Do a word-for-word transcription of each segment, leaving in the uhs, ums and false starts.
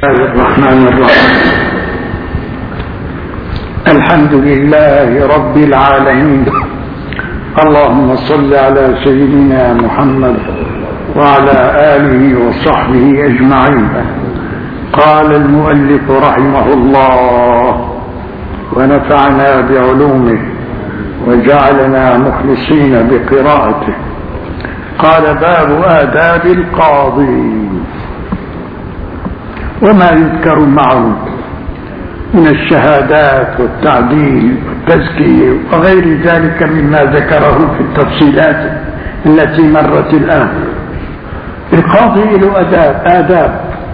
الله الرحمن الرحيم. الحمد لله رب العالمين، اللهم صل على سيدنا محمد وعلى آله وصحبه أجمعين. قال المؤلف رحمه الله ونفعنا بعلومه وجعلنا مخلصين بقراءته. قال: باب آداب القاضي وما يذكر معه من الشهادات والتعديل والتزكية وغير ذلك مما ذكره في التفصيلات التي مرت الآن. القاضي له آداب آداب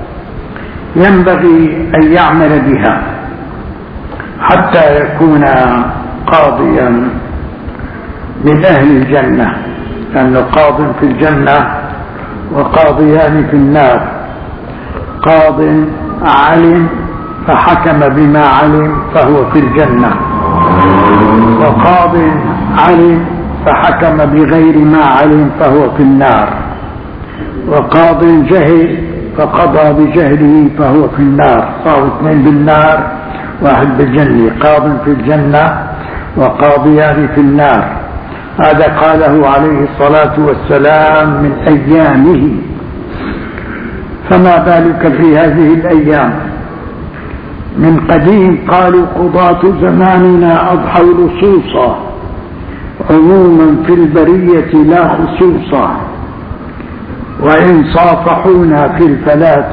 ينبغي أن يعمل بها حتى يكون قاضيا من أهل الجنة، لأنه قاض في الجنة وقاضيان في النار. قاض علم فحكم بما علم فهو في الجنة، وقاض علم فحكم بغير ما علم فهو في النار، وقاض جهل فقضى بجهله فهو في النار. فهو اثنين بالنار واحد بالجنة، قاض في الجنة وقاضيان في النار. هذا قاله عليه الصلاة والسلام من أيامه، فما بالك في هذه الأيام؟ من قديم قالوا: قضاة زماننا أضحوا لصوصا عموما في البرية لا خصوصا، وإن صافحونا في الفلاة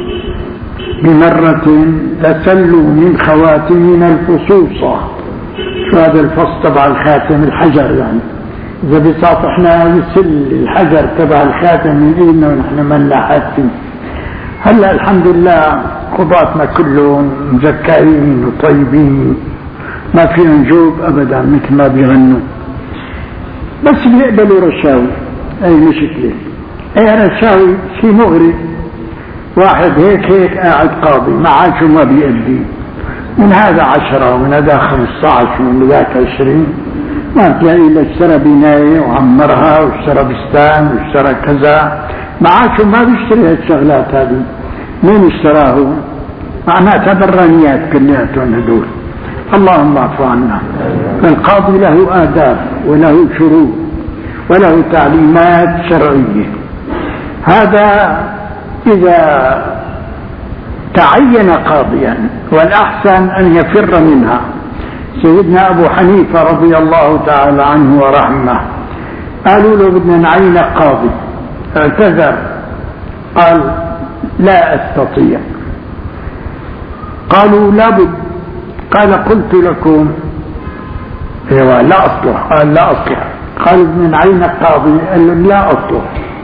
بمرة لسلوا من خواتمنا الفصوصا. شو هذا الفص تبع الخاتم؟ الحجر، يعني إذا بصافحنا يسل الحجر تبع الخاتم من إيدنا ونحن منا حاتم. هلا الحمد لله قضاتنا كلهم مزكاين وطيبين، ما فيهم جوب أبدا مثل ما بيغنوا، بس بيقبلوا رشاوي. أي مشكلة؟ أي رشاوي شيء مغري. واحد هيك هيك قاعد قاضي معاشه ما بيأدي، من هذا عشرة ومن هذا خمسة عشر ومن ذاك عشرين، ما تلاقي إلا اشترى بناية وعمرها واشترى بستان واشترى كذا، معاشه ما بيشتري هالشغلات هذه. مين اشتراه؟ معناتها برانيات كلياتهم هدول. اللهم اعف عنا. فالقاضي له آداب وله شروط وله تعليمات شرعية. هذا إذا تعين قاضيا، والأحسن أن يفر منها. سيدنا أبو حنيفة رضي الله تعالى عنه ورحمه قالوا له: بدنا نعينك قاضي. اعتذر، قال: لا أستطيع. قالوا: لابد. قال: قلت لكم ايوه لا أصلح. قال: لا أصلح. قالوا: بدنا نعينك قاضي. قال: لا أصلح.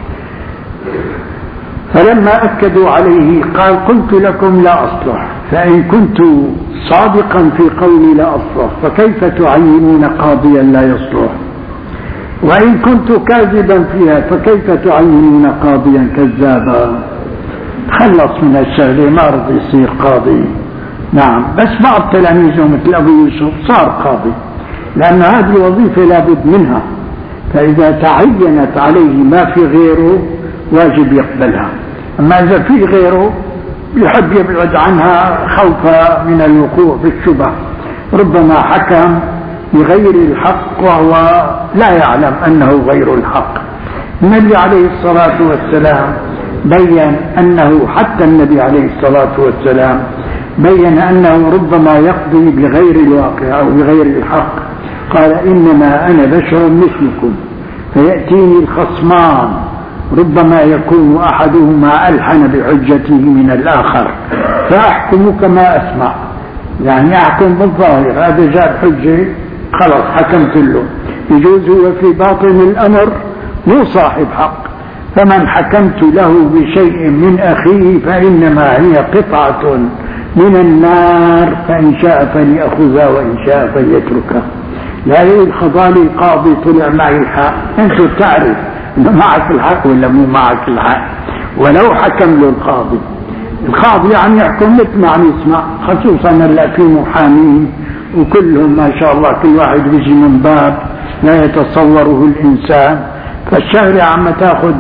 فلما أكدوا عليه قال: قلت لكم لا أصلح، فإن كنت صادقا في قولي لا أصلح فكيف تعينون قاضيا لا يصلح؟ وإن كنت كاذبا فيها فكيف تعينون قاضيا كذابا؟ تخلص من الشغلة، ما رضي يصير قاضي. نعم، بس بعض تلاميذه مثل أبو يوسف صار قاضي، لأن هذه الوظيفة لابد منها، فإذا تعينت عليه ما في غيره واجب يقبلها. أما إذا في غيره يحب يبعد عنها خوفا من الوقوع في الشبه. ربما حكم بغير الحق وهو لا يعلم أنه غير الحق. النبي عليه الصلاة والسلام بيّن أنه، حتى النبي عليه الصلاة والسلام بيّن أنه ربما يقضي بغير الواقع أو بغير الحق. قال: إنما أنا بشر مثلكم فيأتيني الخصمان ربما يكون أحدهما ألحن بحجته من الآخر فأحكم كما أسمع، يعني أحكم بالظاهر. هذا جاب حجة خلاص حكمت له. يجوز هو في باطن الأمر مو صاحب حق، فمن حكمت له بشيء من أخيه فإنما هي قطعة من النار، فإن شاء فليأخذها وإن شاء فليتركها. لا يلخض لي القاضي طلع معي الحق، أنت تعرف إنه معك الحق ولا مو معك الحق، ولو حكم له القاضي. القاضي يعني يحكم مثل ما عم يسمع، خصوصا هلا في محامين وكلهم ما شاء الله كل واحد بيجي من باب لا يتصوره الإنسان. فالشغلة عم تاخذ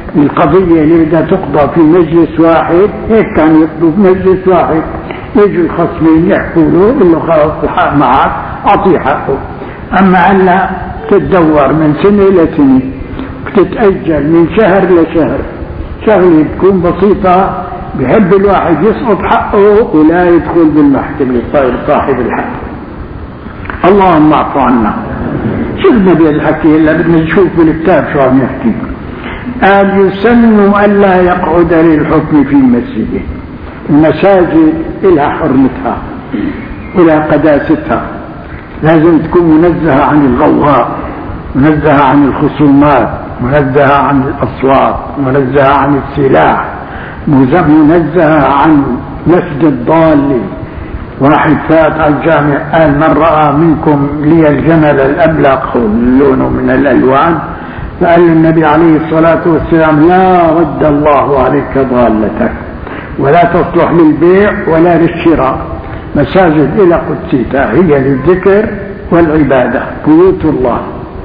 القضية اللي بدها تقضى في مجلس واحد هيك كانوا يقضوا في مجلس واحد، يجوا الخصمين يحكوا له يقول له خلاص الحق معك أعطيه حقه. أما هلا تتدور من سنة إلى سنة، بتتأجل من شهر لشهر، شغلة تكون بسيطة بحب الواحد يسقط حقه ولا يدخل بالمحكمة صاير صاحب الحق. اللهم اعف عنا. شفنا بهالحكي هلا بدنا نشوف بالكتاب شو عم يحكي. قال يسن ألا يقعد للحكم في مسجده. المساجد إلها حرمتها إلها قداستها، لازم تكون منزهة عن الغوغاء، منزهة عن الخصومات، منزهة عن الأصوات، منزهة عن السلاح، منزهة عن نفد الضال. واحد فات على الجامع قال من رأى منكم لي الجمل الأبلق لونه من الألوان، فقال النبي عليه الصلاة والسلام لا رد الله عليك ضالتك، ولا تصلح للبيع ولا للشراء. مساجد إلى قدسيتها هي للذكر والعبادة بيوت الله.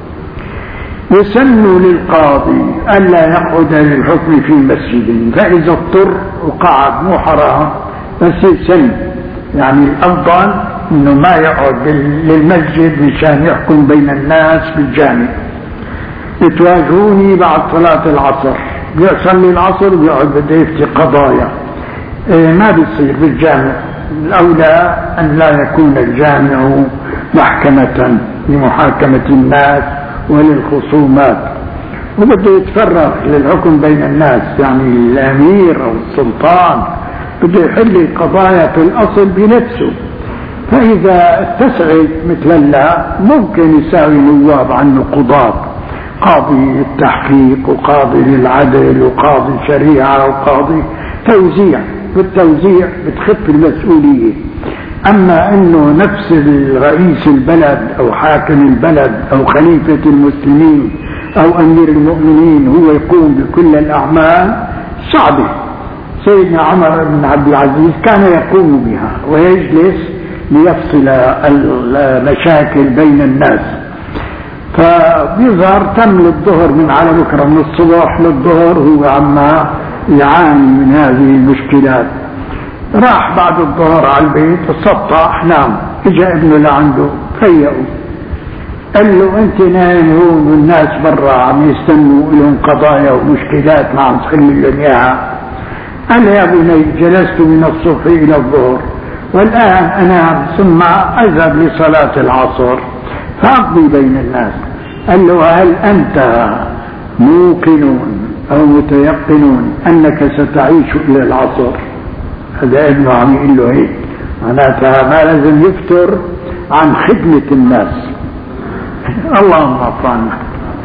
يسن للقاضي ألا يقعد للحكم في مسجد، فإذا اضطر وقعد مو حرام بس يسن، يعني الأفضل إنه ما يقعد للمسجد مشان يحكم بين الناس بالجامع. يتواجهوني بعد صلاة العصر، بيصلي العصر بيقعد بده يفتي قضايا، إيه ما بيصير بالجامع. الأولى أن لا يكون الجامع محكمة لمحاكمة الناس وللخصومات، وبده يتفرغ للحكم بين الناس، يعني الأمير أو السلطان بده يحل القضايا في الأصل بنفسه. فإذا اتسعت مثل الله ممكن يساوي نواب عنه قضاة، قاضي التحقيق وقاضي للعدل وقاضي شريعة وقاضي توزيع، بالتوزيع بتخف المسؤولية. أما أنه نفس رئيس البلد أو حاكم البلد أو خليفة المسلمين أو أمير المؤمنين هو يقوم بكل الأعمال صعبة. سيدنا عمر بن عبد العزيز كان يقوم بها ويجلس ليفصل المشاكل بين الناس. فبيظهر تم للظهر من على بكرة من الصبح للظهر هو عما يعاني من هذه المشكلات. راح بعد الظهر على البيت السطح نام، اجى ابنه لعنده فيقوا، قال له انت نايم هون والناس برا عم يستنوا لهم قضايا ومشكلات ما عم تخلي لهم اياها. قال يا بني جلست من الصبح الى الظهر والان انام ثم اذهب لصلاة العصر فاقضي بين الناس. قال له هل انت موقنون او متيقنون انك ستعيش الى العصر؟ هذا ابنه عم يقول له هيك، معناتها ما لازم يفتر عن خدمة الناس. اللهم اعف عنا.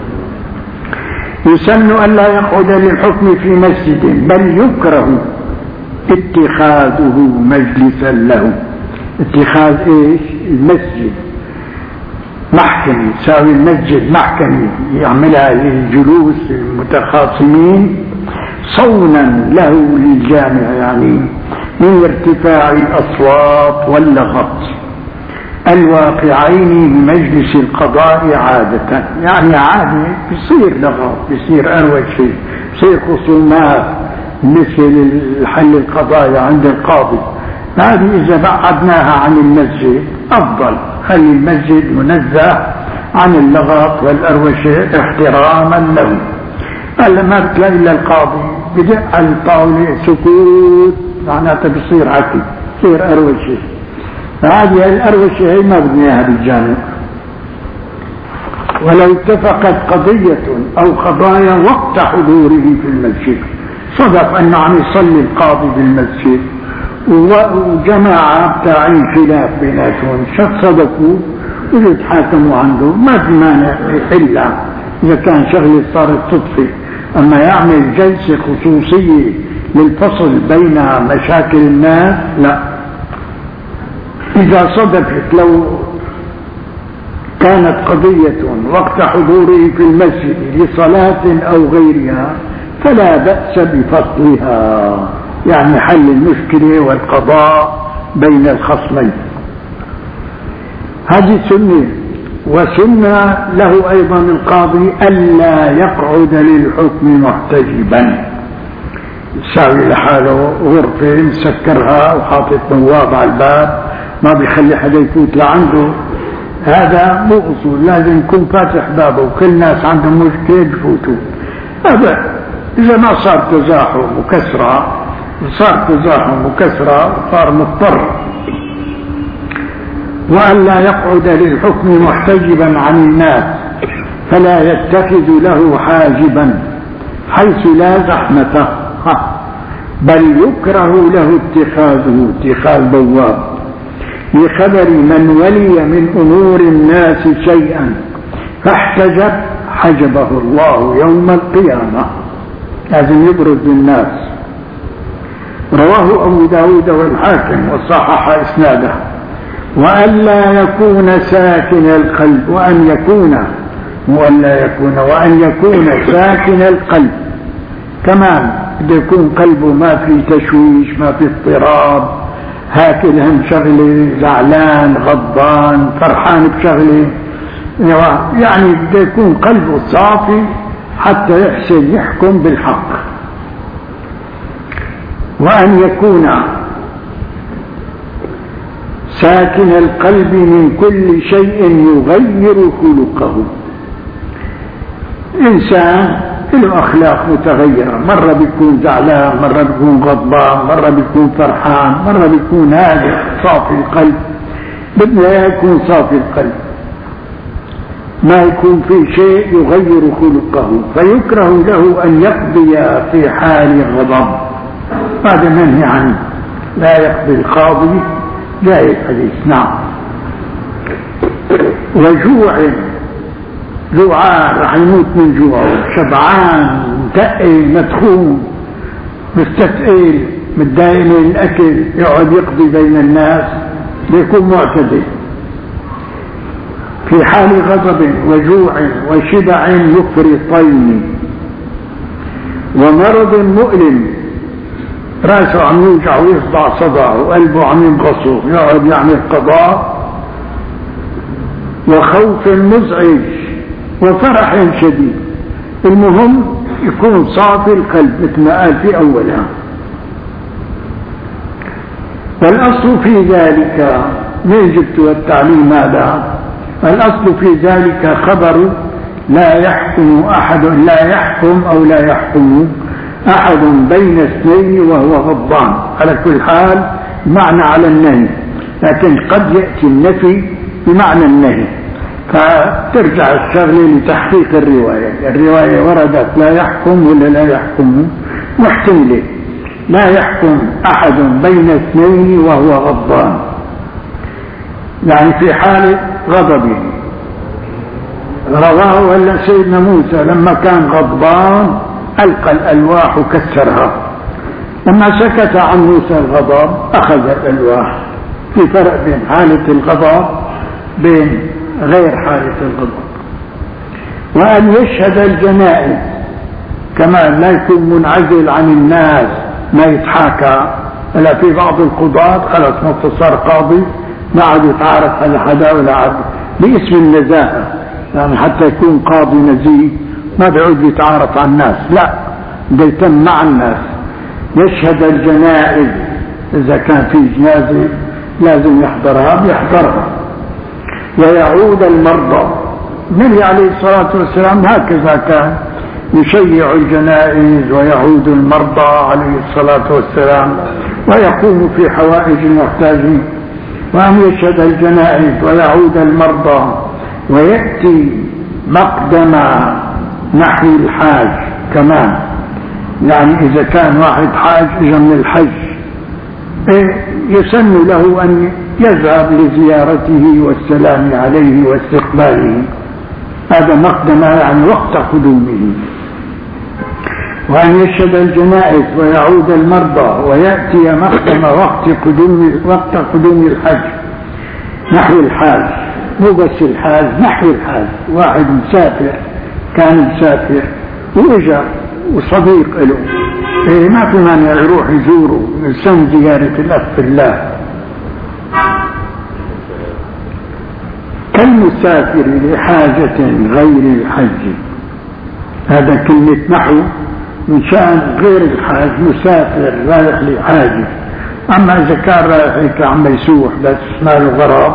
يسن ألا يقعد للحكم في مسجد، بل يكره اتخاذه مجلسا له. اتخاذ ايش؟ المسجد محكمة، يساوي المسجد محكمة يعملها للجلوس المتخاصمين صونا له للجامع، يعني من ارتفاع الأصوات واللغط الواقعين بمجلس القضاء عادة. يعني عادة بيصير لغط، بيصير أروشة، بيصير خصومات بالنسبة لحل القضايا عند القاضي. هذه إذا بعدناها عن المسجد أفضل، خلي المسجد منزه عن اللغط والأروشة احتراما له. هلا ما بتلاقي إلا القاضي بدق على الطاولة سكوت، معناتها بصير عكي، بصير أروشة. فهذه الأروشة هي ما بدنا إياها بالجامع. ولو اتفقت قضية أو قضايا وقت حضوره في المسجد، صدق أنه عم يصلي القاضي بالمسجد وجماعة بتاعين خلاف بيناتهم، شخص صدقوا ويتحاكموا عنده، ما في مانع إلا إذا كان شغلة صارت تطفي. أما يعمل جلسة خصوصية للفصل بين مشاكل الناس لا. إذا صدفت لو كانت قضية وقت حضوره في المسجد لصلاة أو غيرها فلا بأس بفصلها، يعني حل المشكلة والقضاء بين الخصمين. هذه سنة. وسنة له أيضا القاضي ألا يقعد للحكم محتجبا، يساوي لحاله غرفة مسكرها وحاطط بواب على الباب ما بيخلي حدا يفوت لعنده، هذا مو أصول. لازم يكون فاتح بابه وكل الناس عندهم مشكلة بفوتوا. هذا إذا ما صار تزاحم وكسرة، صار تزاحم وكسرة وصار مضطر. وألا يقعد للحكم محتجبا عن الناس فلا يتخذ له حاجبا حيث لا زحمة، بل يكره له اتخاذه اتخاذ بواب لخبر من ولي من أمور الناس شيئا فاحتجب حجبه الله يوم القيامة. لازم يبرز للناس. رواه أبو داود والحاكم وصحح إسناده. وألا يكون ساكن القلب، وأن يكون وألا يكون وأن يكون ساكن القلب كمان، بده يكون قلبه ما في تشويش، ما في اضطراب، هاكل هم شغله، زعلان غضبان فرحان بشغله، يعني بده يكون قلبه صافي حتى يحسن يحكم بالحق. وأن يكون ساكن القلب من كل شيء يغير خلقه. إنسان له أخلاق متغيرة، مرة بيكون زعلان، مرة بيكون غضبان، مرة بيكون فرحان، مرة بيكون هادئ صافي القلب. بدنا يكون صافي القلب، ما يكون في شيء يغير خلقه، فيكره له أن يقضي في حال غضب. هذا منهي عنه، لا يقضي القاضي، جاء الحديث. نعم. وجوع، جوعان رح يموت من جوع، شبعان متقل مدخون مستثقل متضايق من الأكل، يقعد يقضي بين الناس، ليكون معتدل. في حال غضب وجوع وشبع يفرطين ومرض مؤلم، راسه عم يوجع ويصدع صدعه وقلبه عم ينقصه، يقعد يعمل قضاء. وخوف مزعج وفرح شديد. المهم يكون صافي القلب مثل ما قال في أولها. والأصل في ذلك، من جبت التعليم هذا؟ الأصل في ذلك خبر لا يحكم أحد لا يحكم أو لا يحكم أحد بين اثنين وهو غضبان. على كل حال معنى على النهي، لكن قد يأتي النفي بمعنى النهي، فترجع الشغلة لتحقيق الرواية. الرواية وردت لا يحكم ولا لا يحكم، محتملة. لا يحكم أحد بين اثنين وهو غضبان، يعني في حال غضبه. رواه أن سيدنا موسى لما كان غضبان ألقى الألواح وكسرها، لما سكت عن موسى الغضب أخذ الألواح. في فرق بين حالة الغضب بين غير حالة الغضب. وأن يشهد الجنائز كمان، لا يكون منعزل عن الناس، ما يتحاكى. هلا في بعض القضاة خلص ما صار قاضي ما عاد يتعارف على حدا ولا عاد باسم النزاهة، يعني حتى يكون قاضي نزيه ما بيعود يتعارف على الناس، لا بده يتم مع الناس. يشهد الجنائز، إذا كان في جنازة لازم يحضرها بيحضرها. ويعود المرضى. النبي عليه الصلاة والسلام هكذا كان يشيع الجنائز ويعود المرضى عليه الصلاة والسلام، ويقوم في حوائج المحتاجين. وأن يشهد الجنائز ويعود المرضى ويأتي مقدم نحو الحاج كمان، يعني إذا كان واحد حاج إجا من الحج يسن له أن يذهب لزيارته والسلام عليه واستقباله، هذا مقدم يعني وقت قدومه. وأن يشهد الجنائز ويعود المرضى ويأتي مقدم وقت قدوم وقت قدوم الحج نحو الحاج، مو بس الحاج، نحو الحاج. واحد مسافر كان مسافر وإجا وصديق له، إيه ما في مانع يروح يزوره من سن زيارة الأخ في الله. كالمسافر لحاجة غير الحج. هذا كلمة نحو مشان غير الحاج، مسافر رايح لحاجة. أما إذا كان رايح هيك عم يسوح بس ماله غرض،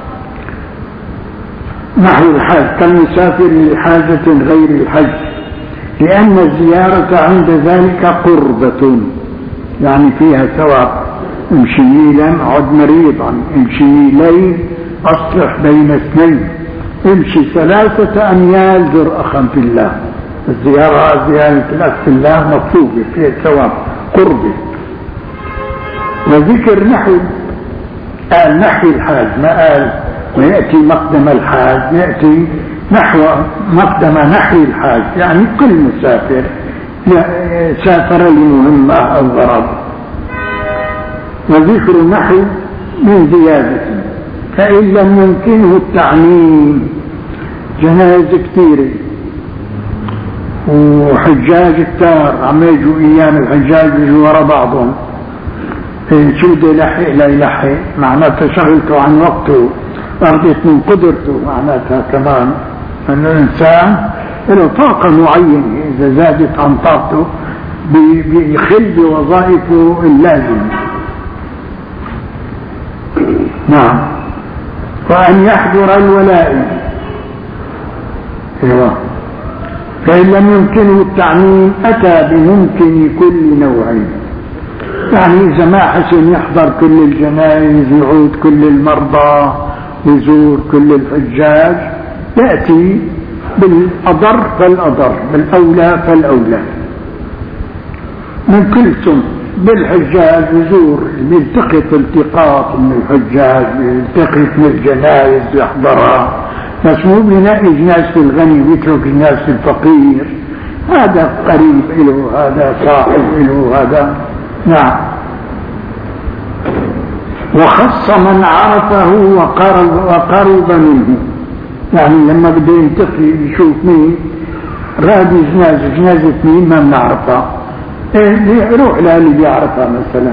نحو الحاج كالمسافر لحاجة غير الحج، لأن الزيارة عند ذلك قربة، يعني فيها ثواب. امشي ميلا عد مريضا، امشي ميلين أصلح بين اثنين، امشي ثلاثة أميال زر أخا في الله. الزيارة زيارة الأخ في الله مطلوبة، فيها ثواب قربة. وذكر نحو، قال نحو الحاج، ما قال ويأتي مقدم الحاج، يأتي نحو مقدم نحو الحاج، يعني كل مسافر سافر لمهمة أو غرض. وذكر نحو من زيادة، فإن لم يمكنه التعميم، جنائز كثيرة وحجاج كتار عم يجوا أيام الحجاج يجوا ورا بعضهم، شو بده يلحق لا يلحق، معناتها شغلته عن وقته، أرضت من قدرته، معناتها كمان أن الإنسان له طاقة معينة، إذا زادت عن طاقته بيخل بوظائفه اللازمة. نعم. وأن يحضر الولائم، ايوه، فإن لم يمكنه التعميم أتى بممكن كل نوع، يعني إذا ما حسن يحضر كل الجنائز، يعود كل المرضى، يزور كل الحجاج، يأتي بالأضر فالأضر، بالأولى فالأولى من كل سنة. بالحجاج يزور، يلتقط التقاط من الحجاج، يلتقط من الجنائز يحضرها، بس مو بينقي جنازة الغني ويترك جنازة الفقير، هذا قريب له، هذا صاحب له، هذا. نعم. وخص من عرفه وقرب, وقرب منه، يعني لما بده ينتقي يشوف مين رادي جنازة، جنازة مين ما بنعرفها، إيه يروح للي بيعرفها مثلا.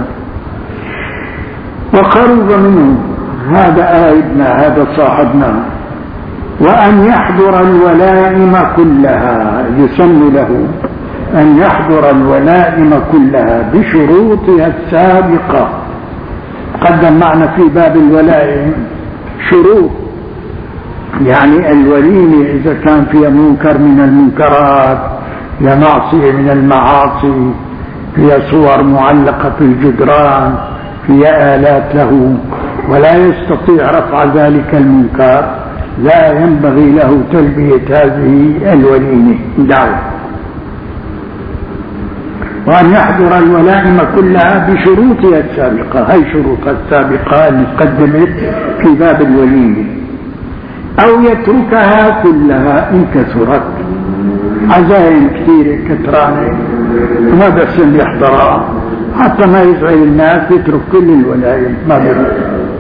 وقرب منه، هذا قايدنا، هذا صاحبنا. وأن يحضر الولائم كلها، يسمى له أن يحضر الولائم كلها بشروطها السابقة. قدم معنا في باب الولائم شروط، يعني الوليمة إذا كان فيها منكر من المنكرات، فيها معصية من المعاصي، فيها صور معلقة في الجدران، فيها آلات له ولا يستطيع رفع ذلك المنكر، لا ينبغي له تلبية هذه الوليمة دعوة. وأن يحضر الولائم كلها بشروطها السابقة، هي شروطها السابقة اللي قدمت في باب الوليمة. أو يتركها كلها إن كثرت، عزائم كثيرة كثرانة ما بحسن يحضرها حتى ما يزعل الناس، يترك كل الولائم ما بحسن.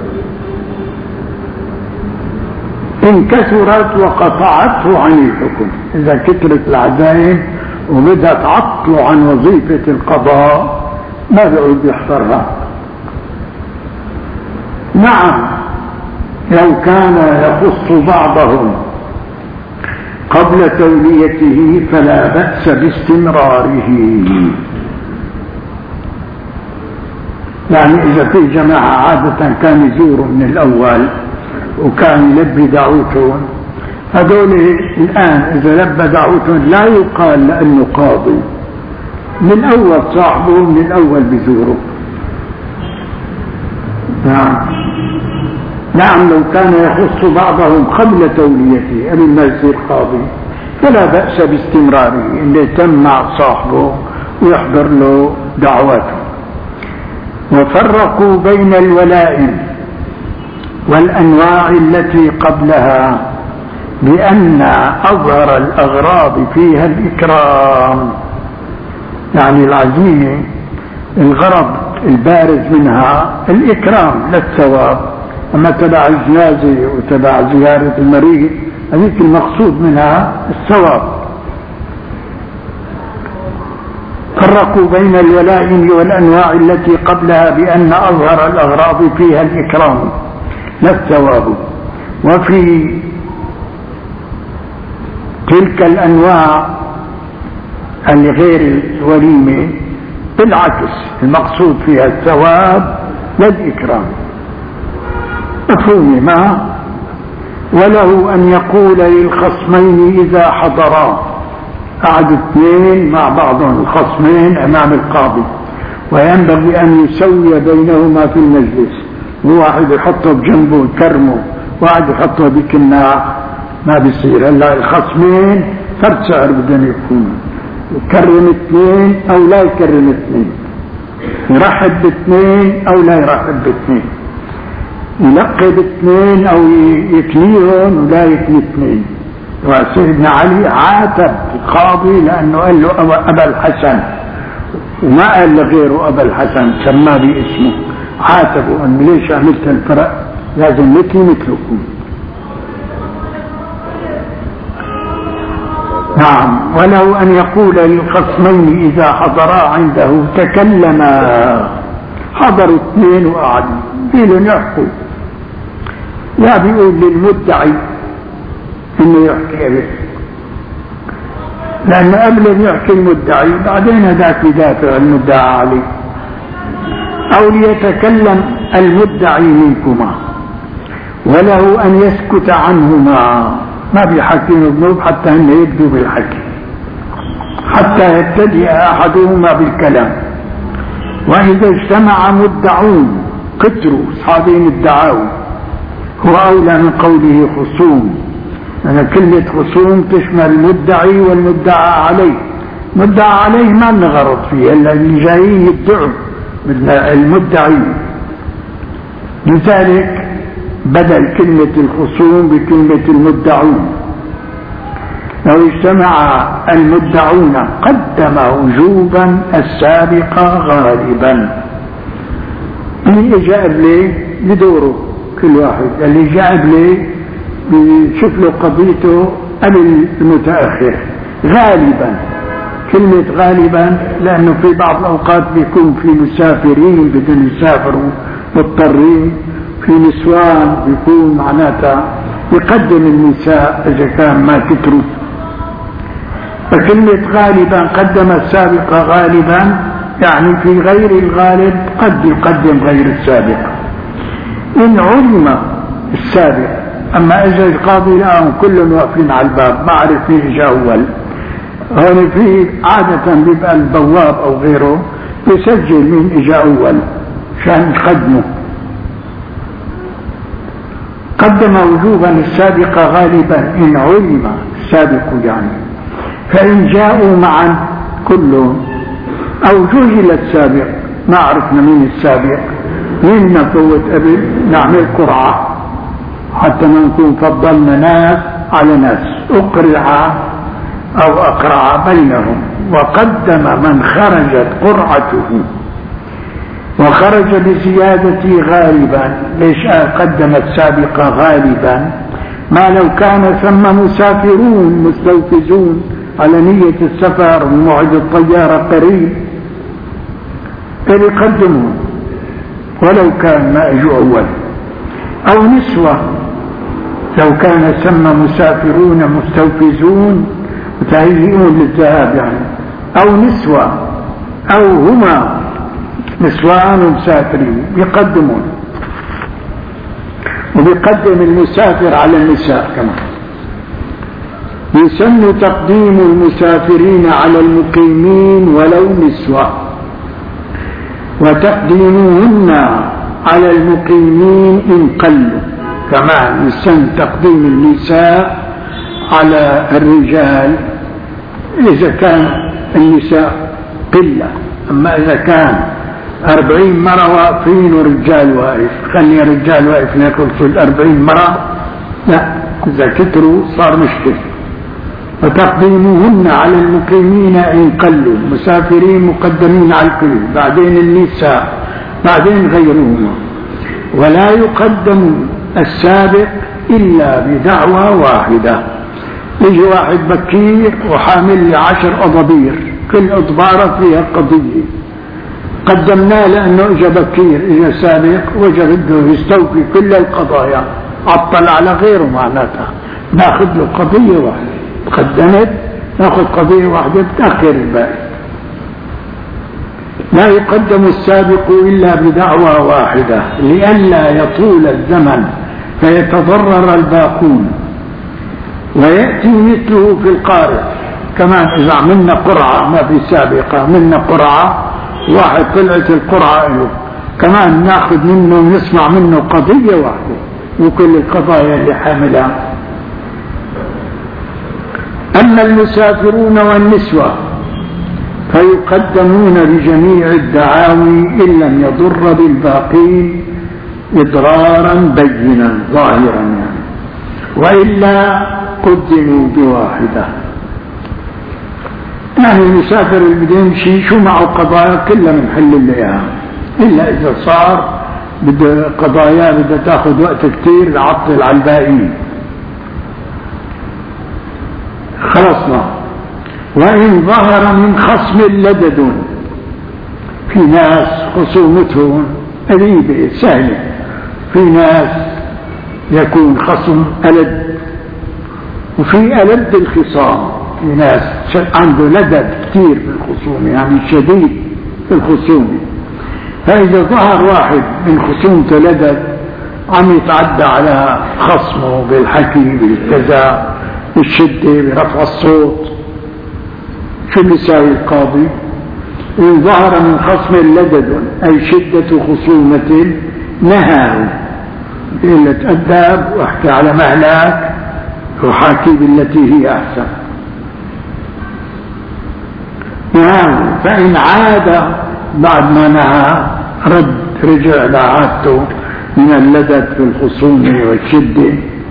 إن كثرت وقطعته عن الحكم، إذا كثرت العزائم وبدها تعطل عن وظيفة القضاء ما بيعود يحضرها. نعم، لو كان يخص بعضهم قبل توليته فلا بأس باستمراره، يعني إذا في جماعة عادة كان يزوروا من الأول وكان يلبي دعوتهم، هذول الآن إذا لبى دعوتهم لا يقال لأنه قاضي، من أول صاحبه من الأول بزوره. نعم. نعم، لو كان يخص بعضهم قبل توليته قبل ما يصير قاضي فلا بأس باستمراره، اللي يتم مع صاحبه ويحضر له دعوته. وفرقوا بين الولائم والأنواع التي قبلها بأن أظهر الأغراض فيها الإكرام، يعني العزيمة الغرض البارز منها الإكرام للثواب، أما تبع الجنازة وتبع زيارة المريض هذيك المقصود منها الثواب. فرقوا بين الولائم والأنواع التي قبلها بأن أظهر الأغراض فيها الإكرام لا الثواب، وفي تلك الأنواع اللي غير الوليمة بالعكس المقصود فيها الثواب والإكرام. مفهوم ما؟ وله أن يقول للخصمين إذا حضرا، قعدوا اثنين مع بعضهم الخصمين أمام القاضي وينبغي أن يسوي بينهما في المجلس، وواحد يحطه بجنبه يكرمه، واحد يحطه بكناع، ما بيصير. هلا الخصمين فرد سعر بدهم يكونوا، يكرم اثنين أو لا يكرم اثنين، يرحب باثنين أو لا يرحب باثنين، يلقب اثنين أو يكنيهم ولا يكني اثنين. وسيدنا علي عاتب القاضي لأنه قال له أبا الحسن، وما قال لغيره أبا الحسن، سماه باسمه، عاتبه أن ليش عملت الفرق، لازم مثلي مثلكم. نعم. ولو أن يقول للخصمين إذا حضرا عنده تكلما، حضروا اثنين وقعدوا بيقولوا يحكوا، لا بيقول للمدعي انه يحكي به، لأنه قبل أن يحكي المدعي بعدين هذاك يدافع المدعى عليه، أو ليتكلم المدعي منكما، وله أن يسكت عنهما، ما بيحكي الذنوب حتى أن يبدو بالحكي، حتى يبتدئ أحدهما بالكلام. وإذا اجتمع مدعون كتروا أصحابين الدعاوى هو أولى من قوله خصوم، لأن كلمة خصوم تشمل المدعي والمدعى عليه. مدعى عليه ما نغرض فيه إلا اللي جايين يدعوا المدعي، لذلك بدل كلمة الخصوم بكلمة المدعون. لو اجتمع المدعون قدم وجوبا السابق غالبا، اللي اجى قبليه بدوره، كل واحد اللي جاء قبليه بيشوف له قضيته قبل المتأخر غالبا. كلمة غالبا لأنه في بعض الأوقات بيكون في مسافرين بدون يسافروا مضطرين، في نسوان بيكون معناتها يقدم النساء إذا كان ما كتروا. فكلمة غالبا قدم السابق غالبا يعني في غير الغالب قد يقدم غير السابق إن علم السابق. أما إذا القاضي لهم كلهم واقفين على الباب ما عرف مين إجا أول، هون في عادة بيبقى البواب أو غيره يسجل مين إجا أول عشان يقدمه. قدم وجوبا السابق غالبا إن علم السابق يعني، فإن جاءوا معا كلهم أو جوجل السابق ما عرفنا مين السابق، مين نفوت قبل نعمل قرعة حتى ما نكون فضلنا ناس على ناس، أقرع أو أقرع بينهم، وقدم من خرجت قرعته وخرج بزيادة غالبا. ليش قدم السابق غالبا؟ ما لو كان ثم مسافرون مستوفزون على نية السفر وموعد الطيارة قريب فليقدمون ولو كان ما أجوا أول. أو نسوة لو كان ثم مسافرون مستوفزون متهيئون للذهاب يعني، أو نسوة أو هما نسوان مسافرين يقدمون، وبيقدم المسافر على النساء كمان. يسن تقديم المسافرين على المقيمين ولو نسوة، وتقديمهن على المقيمين إن قلوا. كمان يسن تقديم النساء على الرجال إذا كان النساء قلة. أما إذا كان أربعين مرة واقفين ورجال واقف، خلي رجال واقف ناكل في الأربعين مرة، لا، إذا كتروا صار مشكلة. وتقديمهن على المقيمين إن قلوا، مسافرين مقدمين على الكل، بعدين النساء، بعدين غيرهما. ولا يقدم السابق إلا بدعوى واحدة. يجي واحد بكير وحامل لي عشر أضبير، كل أضبارة فيها قضية، قدمناه لأنه إجا بكير إجا سابق وجا بده يستوفي كل القضايا، عطل على غيره معناتها ناخذ له قضية واحدة قدمت ناخذ قضية واحدة بتأخر الباقي. لا يقدم السابق إلا بدعوى واحدة لئلا يطول الزمن فيتضرر الباقون. ويأتي مثله في القارئ كمان إذا عملنا قرعة ما في سابقة عملنا قرعة واحد طلعت القرعة له كمان ناخذ منه نسمع منه قضية واحدة وكل القضايا اللي حاملها. أما المسافرون والنسوة فيقدمون بجميع الدعاوي إن لم يضر بالباقين إضرارا بينا ظاهرا يعني، وإلا قدموا بواحدة. يعني المسافر اللي بده يمشي شو معه قضايا كلها بنحل له اياها، إلا إذا صار بده قضايا بدها تاخذ وقت كثير لعطل على الباقيين. خلصنا. وإن ظهر من خصم لدد، في ناس خصومتهم قريبة سهلة، في ناس يكون خصم ألد، وفي ألد الخصام، في ناس عنده لدد كثير في الخصوم يعني شديد في الخصوم. فإذا ظهر واحد من خصومته لدد عم يتعدى على خصمه بالحكي بالكذا بالشدة برفع الصوت، شو بيساوي القاضي؟ إن ظهر من خصم لدد أي شدة خصومة نهاه بقلة أداب واحكي على مهلك وحاكي بالتي هي أحسن. نعم. فإن عاد بعد ما نهى رد رجع لعادته من اللدد في الخصوم والشدة،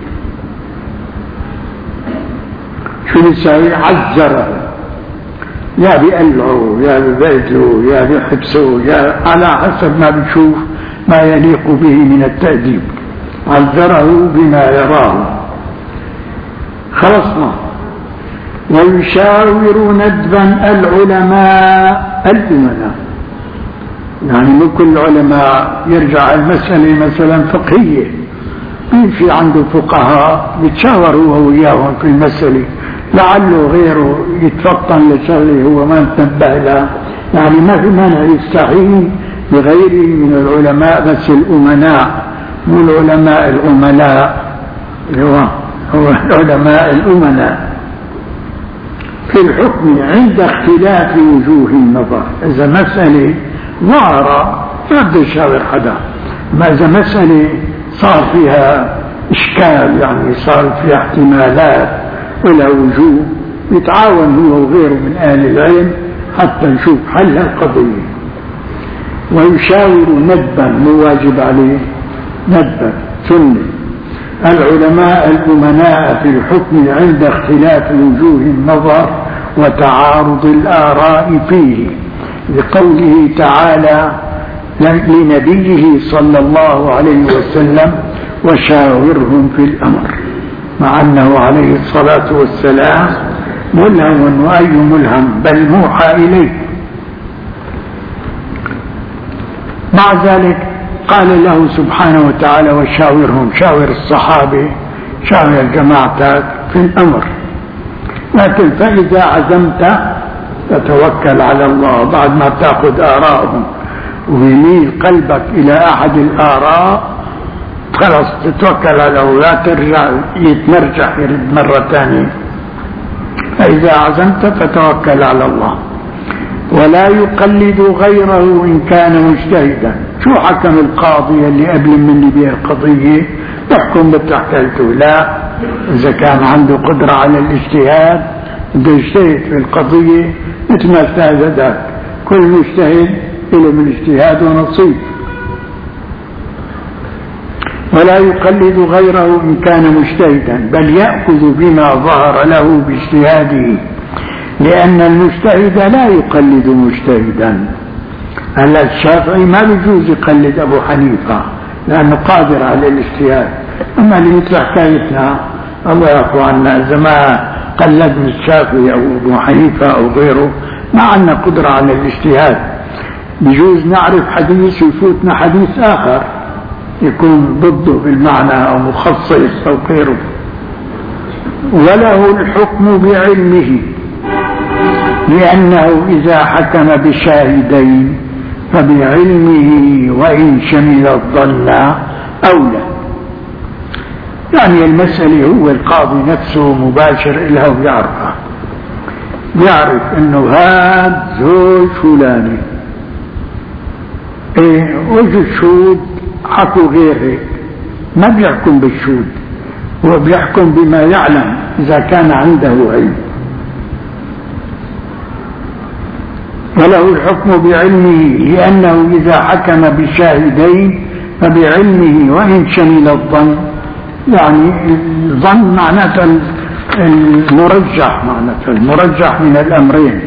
شو بيساوي؟ عذره، يا بيقلعه يا بيبعده يا بيحبسه يا على حسب ما بيشوف ما يليق به من التأديب، عذره بما يراه. خلصنا. ويشاور ندبا العلماء الأمناء، يعني مو كل العلماء يرجع المسألة مثلا فقهية، في عنده فقهاء بيتشاوروا هو وياهم في المسألة، لعله غيره يتفطن لشغله هو ما انتبه لها، يعني ما في مانع يستعين بغيره من العلماء، بس الأمناء مو العلماء الأملاء، هو هو العلماء الأمناء في الحكم عند اختلاف وجوه النظر. إذا مسألة ظاهرة ما بده يشاور حدا، ما إذا مسألة صار فيها إشكال يعني صار فيها احتمالات ولا وجوه يتعاون هو وغيره من أهل العلم حتى نشوف حل القضية. ويشاور ندبا، مو واجب عليه، ندبا سنة العلماء الأمناء في الحكم عند اختلاف وجوه النظر وتعارض الآراء فيه، لقوله تعالى لنبيه صلى الله عليه وسلم وشاورهم في الأمر، مع أنه عليه الصلاة والسلام ملهم، وأي ملهم بل موحى إليه. مع ذلك قال له سبحانه وتعالى وشاورهم، شاور الصحابة شاور جماعتك في الأمر، لكن فإذا عزمت تتوكل على الله. بعد ما تأخذ آراءهم ويميل قلبك إلى أحد الآراء خلاص تتوكل على الله، لا ترجع يتمرجح يرد مرة ثانية. فإذا عزمت فتوكل على الله. ولا يقلد غيره إن كان مجتهدا. شو حكم القاضي اللي قبل مني بها القضية يحكم بتحكيته؟ لا، إذا كان عنده قدرة على الاجتهاد بده يجتهد في القضية مثل ما اجتهد ذاك. كل مجتهد له من اجتهاده نصيب. ولا يقلد غيره إن كان مجتهدا، بل يأخذ بما ظهر له باجتهاده، لأن المجتهد لا يقلد مجتهدا. هلا الشافعي ما بيجوز يقلد أبو حنيفة لأنه قادر على الاجتهاد، أما اللي مثل حكايتنا الله يعفو عنا إذا ما قلدنا الشافعي أو أبو حنيفة أو غيره ما عندنا قدرة على الاجتهاد. بيجوز نعرف حديث ويفوتنا حديث آخر، يكون ضده بالمعنى أو مخصص أو غيره. وله الحكم بعلمه، لأنه إذا حكم بشاهدين فبعلمه وإن شمل الظن أولى. يعني المسألة هو القاضي نفسه مباشر إلها ويعرفها، يعرف انه هذا زوج فلاني، ايه وجه الشهود حكوا غير هيك، ما بيحكم بالشهود، هو بيحكم بما يعلم اذا كان عنده علم. وله الحكم بعلمه، لانه اذا حكم بشاهدين فبعلمه وان شمل الظن، يعني الظن معناته المرجح، معناته المرجح من الأمرين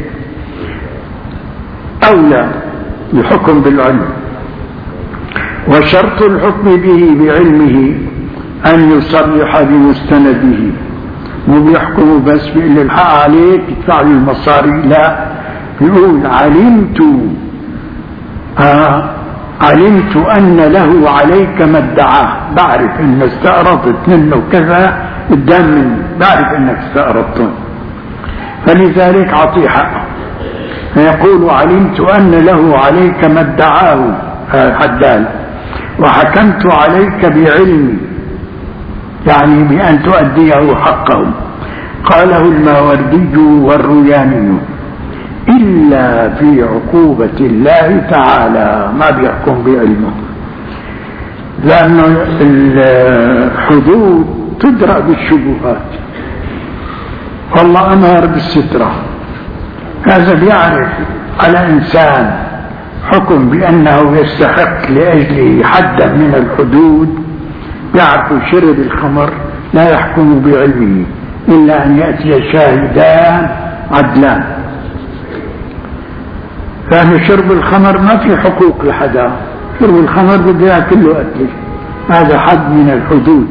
أولى الحكم بالعلم. وشرط الحكم به بعلمه أن يصرح بمستنده، مو بيحكم بس بيقول الحق عليك يدفع لي المصاري، لا، يقول علمت آه علمت أن له عليك ما ادعاه، بعرف إن استأرضت منه كذا قدام مني، بعرف إنك استأرضته، فلذلك أعطيه حقه. فيقول علمت أن له عليك ما ادعاه حدال، وحكمت عليك بعلمي، يعني بأن تؤديه حقه. قاله الماوردي والروياني إلا في عقوبة الله تعالى، ما بيحكم بعلمه، لأن الحدود تدرأ بالشبهات، والله أمر بالسترة. هذا بيعرف على إنسان حكم بأنه يستحق لأجله حدا من الحدود، يعرف شرب الخمر لا يحكم بعلمه إلا أن يأتي شاهدان عدلان، لأن شرب الخمر ما في حقوق لحدا، شرب الخمر بده كله قتل، هذا حد من الحدود.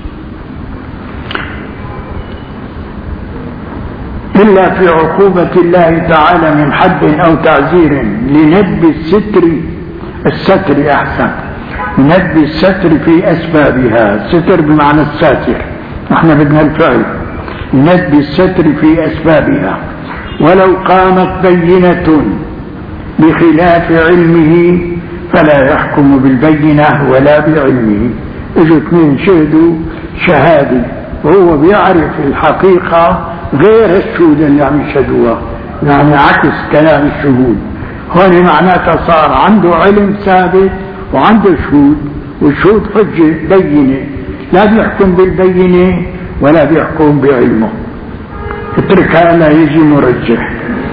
إلا في عقوبة الله تعالى من حد أو تعزير لندب الستر، الستر أحسن، ندب الستر في أسبابها، الستر بمعنى الساتر، نحن بدنا الفعل، ندب الستر في أسبابها. ولو قامت بينة بخلاف علمه فلا يحكم بالبينة ولا بعلمه. اجوا اثنين شهدوا شهادة وهو بيعرف الحقيقة غير الشهود اللي عم يشهدوها، يعني عكس كلام الشهود، هون معناتها صار عنده علم ثابت وعنده شهود، والشهود حجة بينة، لا بيحكم بالبينة ولا بيحكم بعلمه، اتركها لا يجي مرجح.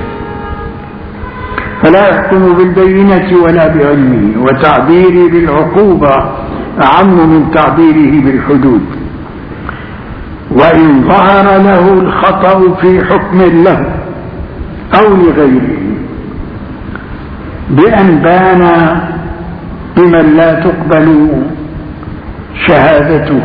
فلا يحكم بالبينة ولا بعلمه، وتعبيري بالعقوبة أعم من تعبيره بالحدود. وإن ظهر له الخطأ في حكم له أو لغيره بأن بان بمن لا تقبل شهادته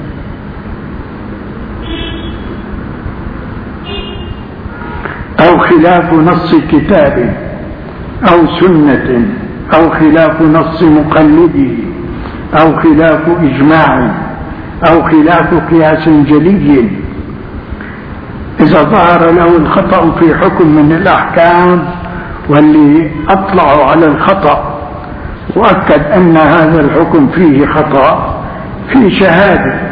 أو خلاف نص كتاب أو سنة أو خلاف نص مقلده أو خلاف إجماع أو خلاف قياس جلي، إذا ظهر له الخطأ في حكم من الأحكام واللي أطلعوا على الخطأ وأكد أن هذا الحكم فيه خطأ، في شهادة،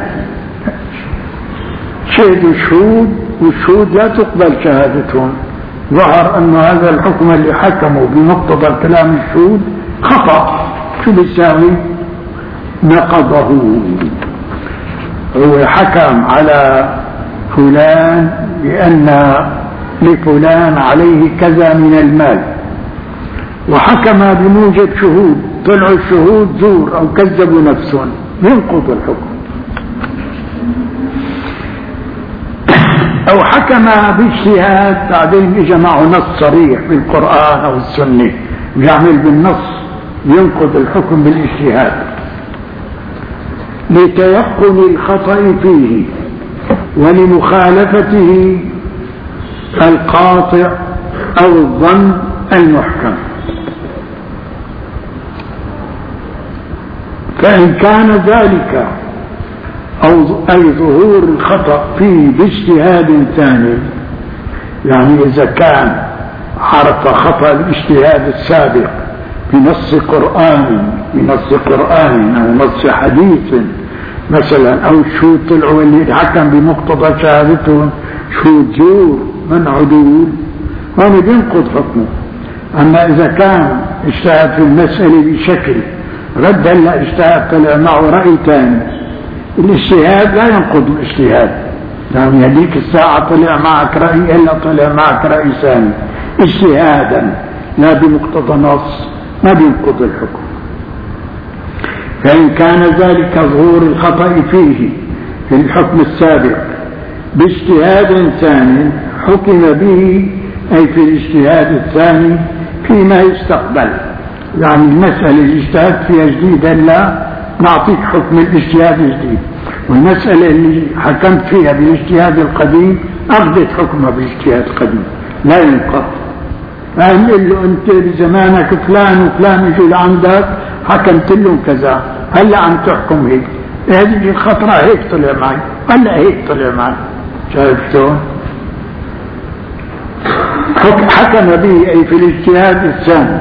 شهدوا شهود والشهود لا تقبل شهادتهم، ظهر أن هذا الحكم اللي حكموا بمقتضى كلام الشهود خطأ، شو بيساوي؟ نقضه. هو حكم على فلان بأن لفلان عليه كذا من المال، وحكم بموجب شهود، طلعوا الشهود زور أو كذبوا نفسهم، ينقض الحكم. أو حكم باجتهاد بعدين اجى معه نص صريح بالقرآن أو السنة يعمل بالنص، ينقض الحكم بالاجتهاد لتيقن الخطأ فيه ولمخالفته القاطع أو الظن المحكم. فإن كان ذلك أو أي ظهور الخطأ فيه باجتهاد ثاني، يعني إذا كان عرف خطأ الاجتهاد السابق بنص قرآن بنص قرآن أو نص حديث مثلا، أو شهود طلعوا اللي حكم بمقتضى شهادتهم شهود زور من عدول، هون بينقض حكمه. أما إذا كان اجتهد في المسألة بشكل رد هلا اجتهاد طلع معه رأي ثاني، الاجتهاد لا ينقض الاجتهاد، يعني هذيك الساعة طلع معك رأي إلا طلع معك رأي ثاني اجتهادا لا بمقتضى نص ما بينقض الحكم. فإن كان ذلك ظهور الخطأ فيه في الحكم السابق باجتهاد ثاني حكم به، أي في الاجتهاد الثاني فيما يستقبل، يعني المسألة اللي اجتهدت فيها جديدا لا نعطيك حكم الاجتهاد الجديد، والمسألة اللي حكمت فيها بالاجتهاد القديم أخذت حكمها بالاجتهاد القديم لا ينقض. فنقول له أنت بزمانك فلان وفلان يجوا لعندك حكمت لهم كذا، هلا عم تحكم هيك، هذه الخطرة هيك طلع معي، هلا هيك طلع معي. شايف شلون؟ حكم به أي في الاجتهاد الثاني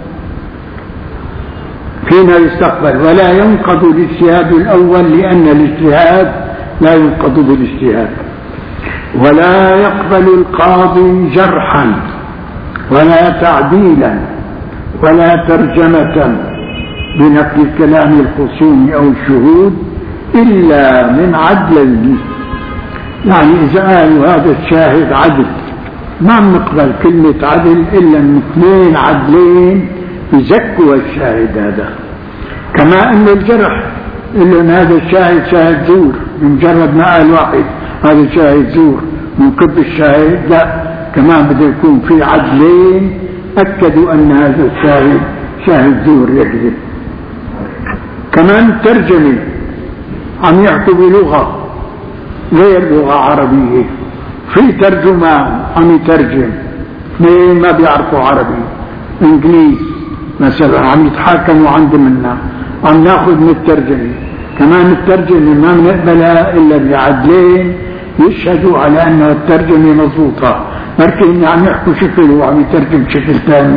فيما يستقبل، ولا ينقض الاجتهاد الأول لأن الاجتهاد لا ينقض بالاجتهاد. ولا يقبل القاضي جرحا ولا تعديلا ولا ترجمة بنقل كلام الخصوم أو الشهود إلا من عدل، يعني إذا قالوا هذا الشاهد عدل ما بنقبل كلمة عدل إلا من اثنين عدلين يزكوا الشاهد هذا. كما أن الجرح إلا هذا الشاهد شاهد زور، بمجرد ما قال واحد هذا شاهد زور منكب الشاهد، لا كمان بده يكون في عدلين أكدوا أن هذا الشاهد شاهد زور يكذب. كمان ترجمة عم يحكوا بلغة غير لغة عربية، في ترجمان عم يترجم اثنين ما بيعرفوا عربي انجليز مثلا عم يتحاكموا عند منا، عم ناخذ من الترجمة، كمان الترجمة ما بنقبلها الا بعدلين يشهدوا على ان الترجمة مضبوطة، لكن عم يحكوا شكل وعم يترجم شكل ثاني.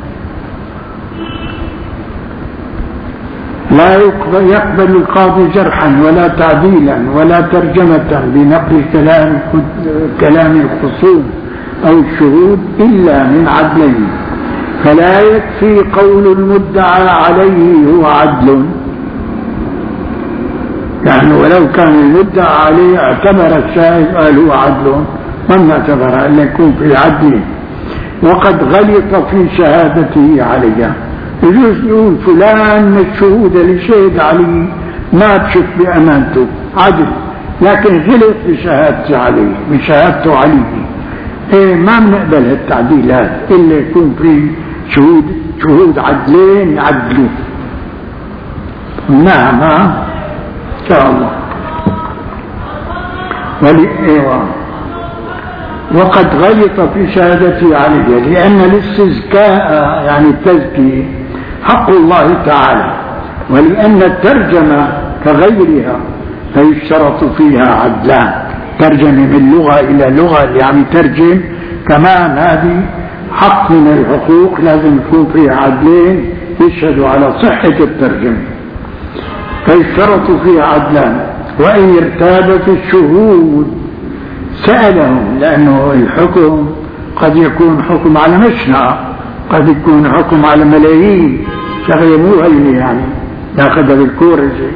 لا يقبل القاضي جرحا ولا تعديلا ولا ترجمة بنقل كلام كلام الخصوم أو الشهود إلا من عدلين، فلا يكفي قول المدعى عليه هو عدل، يعني ولو كان المدعى عليه اعتبر الشاهد قال هو عدل من اعتبر أن يكون في عدل وقد غلط في شهادته عليها. يجوز يقول فلان من الشهود اللي شهد عليه ما بشك بأمانته عدل، لكن غلط بشهادته عليه بشهادته عليه إيه ما بنقبل هالتعديلات إلا يكون في شهود شهود عدلين يعدلوا. نعم إن شاء الله. ولي إيوه وقد غلط في شهادته عليه، لأن الاستزكاء يعني التزكية حق الله تعالى، ولأن الترجمة كغيرها فيشترط فيها عدلان، ترجمة من لغة إلى لغة اللي عم يترجم كمان هذه حق من الحقوق لازم يكون فيها عدلين يشهدوا على صحة الترجمة، فيشترط فيها عدلان. وإن ارتابت الشهود سألهم، لأنه الحكم قد يكون حكم على مشنع، قد يكون حكم على ملايين، شغلة مو هينة يعني ناخذها بالكورجة.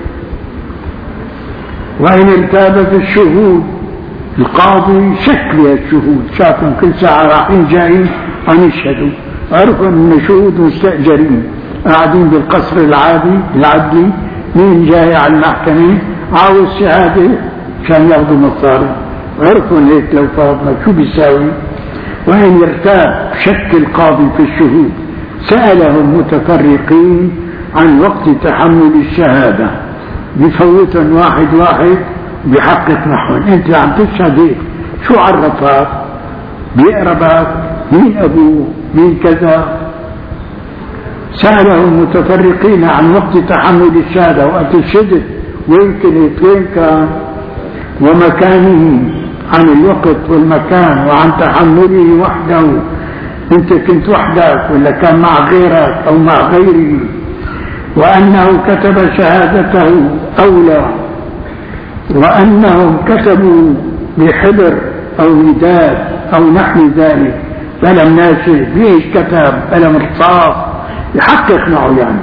وإن ارتابت الشهود القاضي شك بها الشهود، شافهم كل ساعة رايحين جايين عم يشهدوا، عرفوا ان شهود مستأجرين قاعدين بالقصر العادي العدلي، مين جاي على المحكمة عاوز شهادة كان ياخذوا مصاري، عرفوا هيك لو فرضنا شو بيساوي. وإن ارتاب شك القاضي في الشهود سألهم متفرقين عن وقت تحمل الشهادة، بفوتهم واحد واحد بحقق نحوهم، انت عم تشهد هيك شو عرفك بيقربك مين ابوه مين كذا، سأله المتفرقين عن وقت تحمل الشهادة وقت الشدة وين كنت وين كان ومكانه، عن الوقت والمكان وعن تحمله وحده، انت كنت وحدك ولا كان مع غيرك او مع غيره، وانه كتب شهادته اولى، وانهم كتبوا بحبر او وداد او نحو ذلك بلا ناشر ليش كتب بلا مرصاص يحقق معه يعني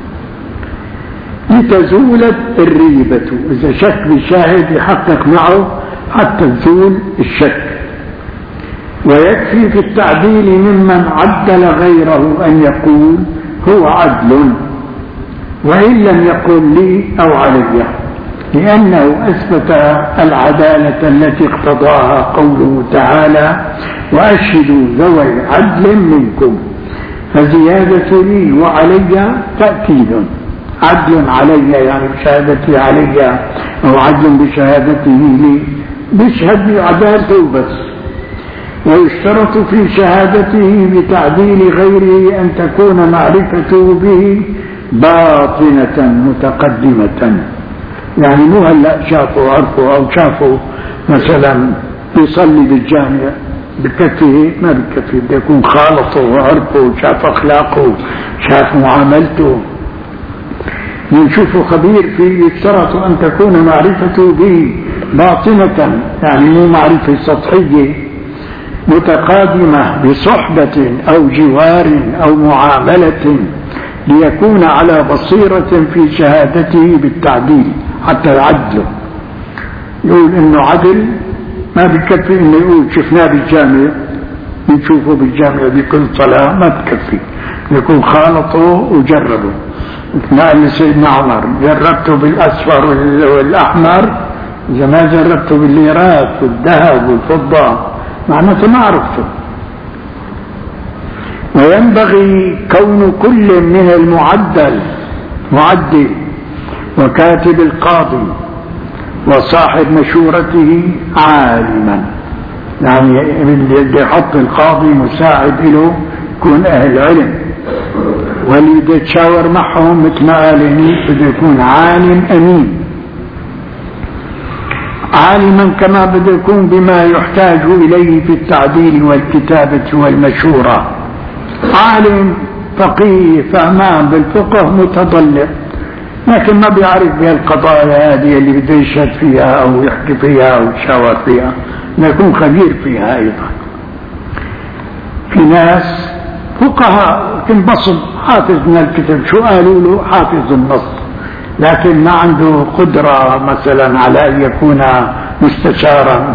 لتزول الريبة. إذا شك بشاهد يحقق معه حتى تزول الشك. ويكفي في التعديل ممن عدل غيره أن يقول هو عدل وإن لم يقل لي أو علي، لأنه أثبت العدالة التي اقتضاها قوله تعالى وأشهدوا ذوي عدل منكم، فزيادة لي وعلي تأكيد. عدل علي يعني بشهادتي علي أو عدل بشهادته لي، بيشهد بعدالته بس. ويشترط في شهادته بتعديل غيره أن تكون معرفته به باطنة متقدمة، يعني مو هلا شافوا عرفوا أو شافوا مثلا يصلي بالجامع بكفيه، ما بكفيه، بده يكون خالطه وعرفه شاف أخلاقه شاف معاملته نشوفه خبير فيه. يشترط أن تكون معرفته به باطنة، يعني مو معرفة سطحية متقادمة بصحبة أو جوار أو معاملة، ليكون على بصيرة في شهادته بالتعديل حتى يعدله. يقول إنه عدل ما بكفي إنه يقول شفناه بالجامع نشوفه بالجامع بكل صلاة، ما بكفي، يكون خالطه وجربه. مثل سيدنا عمر جربته بالأصفر والأحمر، إذا ما جربته بالليرات والذهب والفضة معناته ما عرفته. وينبغي كون كل من المعدل معدل وكاتب القاضي وصاحب مشورته عالما، يعني اللي يحط القاضي مساعد له يكون أهل علم، واللي بده يتشاور معهم مثل ما قال بده يكون عالم أمين، عالما كما بده يكون بما يحتاج إليه في التعديل والكتابة والمشورة. عالم فقيه فهمان بالفقه متضلع، لكن ما بيعرف بهالقضايا هذه اللي بده يشهد فيها أو يحكي فيها أو يتشاور فيها، يكون خبير فيها أيضا. في ناس فقهاء تنبسط حافظ من الكتب، شو قالوا له حافظ النص، لكن ما عنده قدرة مثلا على أن يكون مستشارا.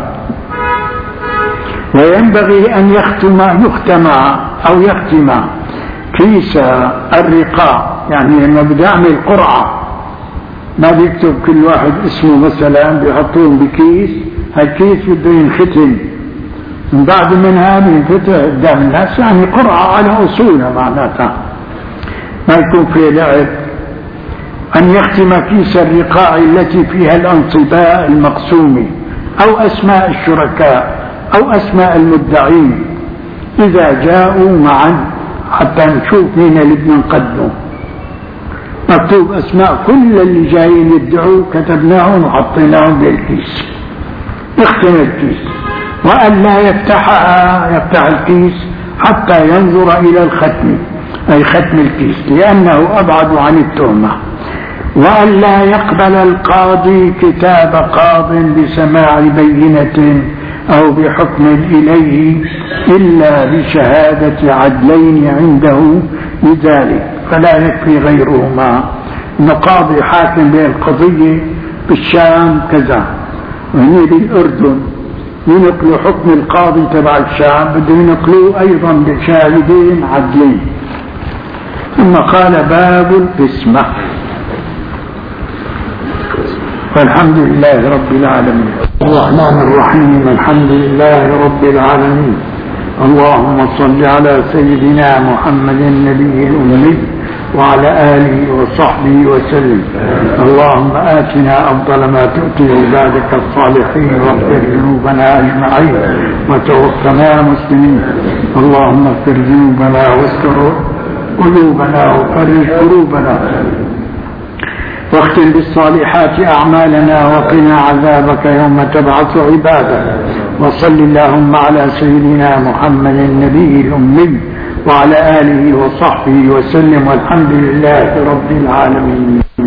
وينبغي أن يختم يختم أو يختم كيس الرقاء، يعني لما بده يعمل قرعة ما بيكتب كل واحد اسمه مثلا بيحطوهم بكيس، هالكيس بده ينختم من بعد منها بينفتح قدام الناس، يعني قرعة على أصولها معناتها ما يكون فيه لعب. أن يختم كيس الرقاع التي فيها الأنصباء المقسوم أو أسماء الشركاء أو أسماء المدعين إذا جاءوا معا، حتى نشوف مين اللي بدنا نقدمه. مكتوب أسماء كل اللي جايين يدعوا كتبناهم وحطيناهم بالكيس، يختم الكيس. وأن لا يفتحها يفتح الكيس حتى ينظر إلى الختم، أي ختم الكيس، لأنه أبعد عن التهمة. وأن لا يقبل القاضي كتاب قاض بسماع بينة أو بحكم إليه إلا بشهادة عدلين عنده بذلك، فلا يكفي غيرهما. قاضي حاكم بين القضية بالشام كذا وهي بالأردن، ينقلوا حكم القاضي تبع الشام بده ينقلوه أيضا بشاهدين عدلين. ثم قال باب القسمة. والحمد لله رب العالمين الرحمن الرحيم الحمد لله رب العالمين. اللهم صل على سيدنا محمد النبي الأمي وعلى آله وصحبه وسلم. اللهم آتنا أفضل ما تؤتي عبادك الصالحين واغفر ذنوبنا أجمعين وتوفنا مسلمين. اللهم اغفر ذنوبنا واستر قلوبنا وفرج كروبنا، واختم بالصالحات أعمالنا، وقنا عذابك يوم تبعث عبادك. وصل اللهم على سيدنا محمد النبي الأمي وعلى آله وصحبه وسلم، والحمد لله رب العالمين.